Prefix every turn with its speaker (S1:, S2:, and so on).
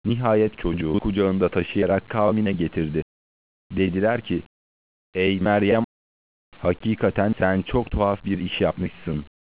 S1: Nihayet çocuğu kucağında taşıyarak kavmine getirdi. Dediler ki, ey Meryem, hakikaten sen çok tuhaf bir iş yapmışsın.